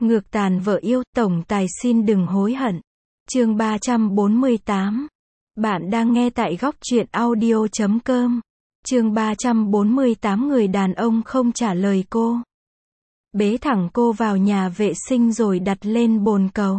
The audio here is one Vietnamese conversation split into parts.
Ngược tàn vợ yêu, tổng tài xin đừng hối hận. Chương 348. Bạn đang nghe tại góc truyện audio.com. Chương 348 người đàn ông không trả lời cô. Bế thẳng cô vào nhà vệ sinh rồi đặt lên bồn cầu.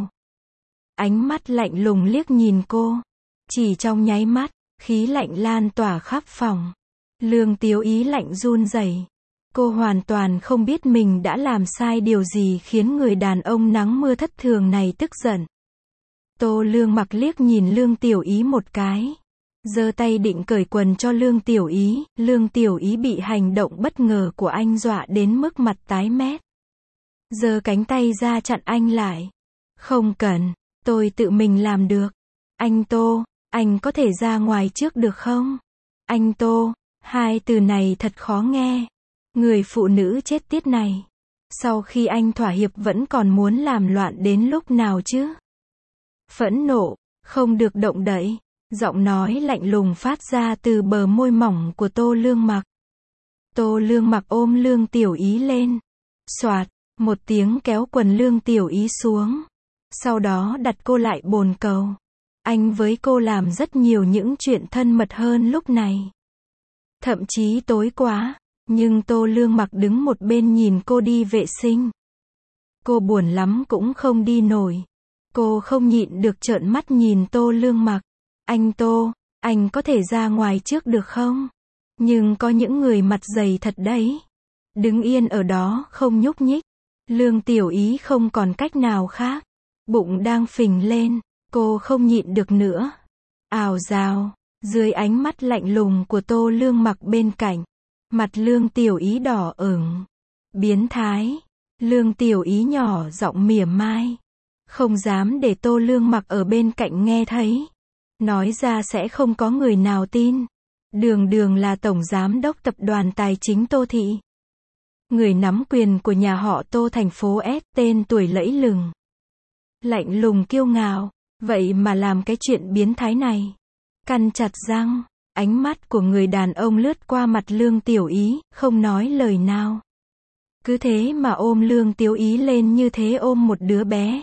Ánh mắt lạnh lùng liếc nhìn cô. Chỉ trong nháy mắt, khí lạnh lan tỏa khắp phòng. Lương Tiếu Ý lạnh run rẩy. Cô hoàn toàn không biết mình đã làm sai điều gì khiến người đàn ông nắng mưa thất thường này tức giận. Tô Lương Mặc liếc nhìn Lương Tiểu Ý một cái. Giơ tay định cởi quần cho Lương Tiểu Ý. Lương Tiểu Ý bị hành động bất ngờ của anh dọa đến mức mặt tái mét. Giơ cánh tay ra chặn anh lại. Không cần, tôi tự mình làm được. Anh Tô, anh có thể ra ngoài trước được không? Anh Tô, hai từ này thật khó nghe. Người phụ nữ chết tiết này. Sau khi anh thỏa hiệp vẫn còn muốn làm loạn đến lúc nào chứ? Phẫn nộ, không được động đậy. Giọng nói lạnh lùng phát ra từ bờ môi mỏng của Tô Lương Mặc. Tô Lương Mặc ôm Lương Tiểu Ý lên. Xoạt, một tiếng kéo quần Lương Tiểu Ý xuống. Sau đó đặt cô lại bồn cầu. Anh với cô làm rất nhiều những chuyện thân mật hơn lúc này. Thậm chí tối quá. Nhưng Tô Lương Mặc đứng một bên nhìn cô đi vệ sinh. Cô buồn lắm cũng không đi nổi. Cô không nhịn được trợn mắt nhìn Tô Lương Mặc. Anh Tô, anh có thể ra ngoài trước được không? Nhưng có những người mặt dày thật đấy. Đứng yên ở đó không nhúc nhích. Lương Tiểu Ý không còn cách nào khác. Bụng đang phình lên, cô không nhịn được nữa. Ào dào, dưới ánh mắt lạnh lùng của Tô Lương Mặc bên cạnh. Mặt Lương Tiểu Ý đỏ ửng. Biến thái. Lương Tiểu Ý nhỏ giọng mỉa mai. Không dám để Tô Lương Mặc ở bên cạnh nghe thấy. Nói ra sẽ không có người nào tin. Đường đường là tổng giám đốc tập đoàn tài chính Tô Thị. Người nắm quyền của nhà họ Tô thành phố S, tên tuổi lẫy lừng. Lạnh lùng kiêu ngạo. Vậy mà làm cái chuyện biến thái này. Căn chặt răng. Ánh mắt của người đàn ông lướt qua mặt Lương Tiểu Ý, không nói lời nào. Cứ thế mà ôm Lương Tiểu Ý lên như thế ôm một đứa bé.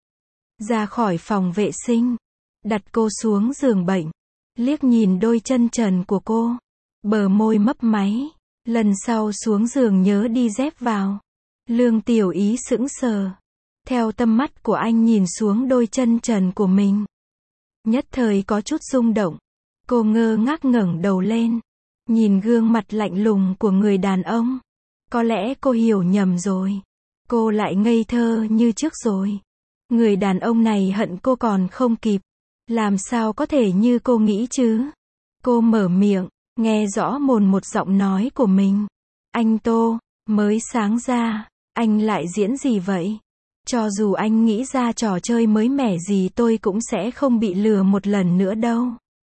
Ra khỏi phòng vệ sinh. Đặt cô xuống giường bệnh. Liếc nhìn đôi chân trần của cô. Bờ môi mấp máy. Lần sau xuống giường nhớ đi dép vào. Lương Tiểu Ý sững sờ. Theo tầm mắt của anh nhìn xuống đôi chân trần của mình. Nhất thời có chút rung động. Cô ngơ ngác ngẩng đầu lên. Nhìn gương mặt lạnh lùng của người đàn ông. Có lẽ cô hiểu nhầm rồi. Cô lại ngây thơ như trước rồi. Người đàn ông này hận cô còn không kịp. Làm sao có thể như cô nghĩ chứ? Cô mở miệng, nghe rõ mồn một giọng nói của mình. Anh Tô, mới sáng ra, anh lại diễn gì vậy? Cho dù anh nghĩ ra trò chơi mới mẻ gì tôi cũng sẽ không bị lừa một lần nữa đâu.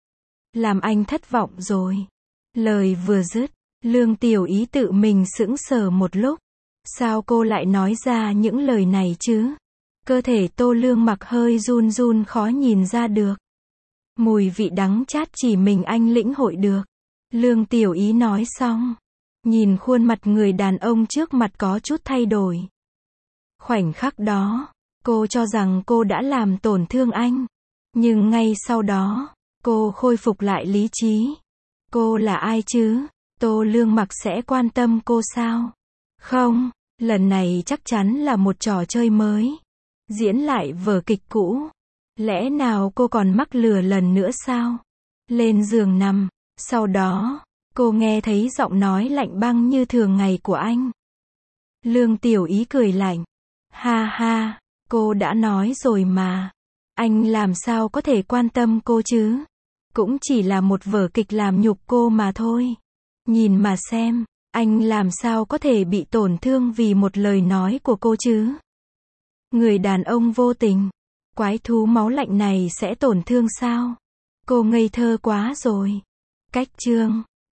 Làm anh thất vọng rồi. Lời vừa dứt, Lương Tiểu Ý tự mình sững sờ một lúc. Sao cô lại nói ra những lời này chứ? Cơ thể Tô Lương Mặc hơi run run khó nhìn ra được. Mùi vị đắng chát chỉ mình anh lĩnh hội được. Lương Tiểu Ý nói xong. Nhìn khuôn mặt người đàn ông trước mặt có chút thay đổi. Khoảnh khắc đó, cô cho rằng cô đã làm tổn thương anh. Nhưng ngay sau đó, cô khôi phục lại lý trí. Cô là ai chứ? Tô Lương Mặc sẽ quan tâm cô sao? Không, lần này chắc chắn là một trò chơi mới. Diễn lại vở kịch cũ. Lẽ nào cô còn mắc lừa lần nữa sao? Lên giường nằm. Sau đó, cô nghe thấy giọng nói lạnh băng như thường ngày của anh. Lương Tiểu Ý cười lạnh. Ha ha, cô đã nói rồi mà. Anh làm sao có thể quan tâm cô chứ? Cũng chỉ là một vở kịch làm nhục cô mà thôi. Nhìn mà xem, anh làm sao có thể bị tổn thương vì một lời nói của cô chứ? Người đàn ông vô tình, quái thú máu lạnh này sẽ tổn thương sao? Cô ngây thơ quá rồi. Cách chương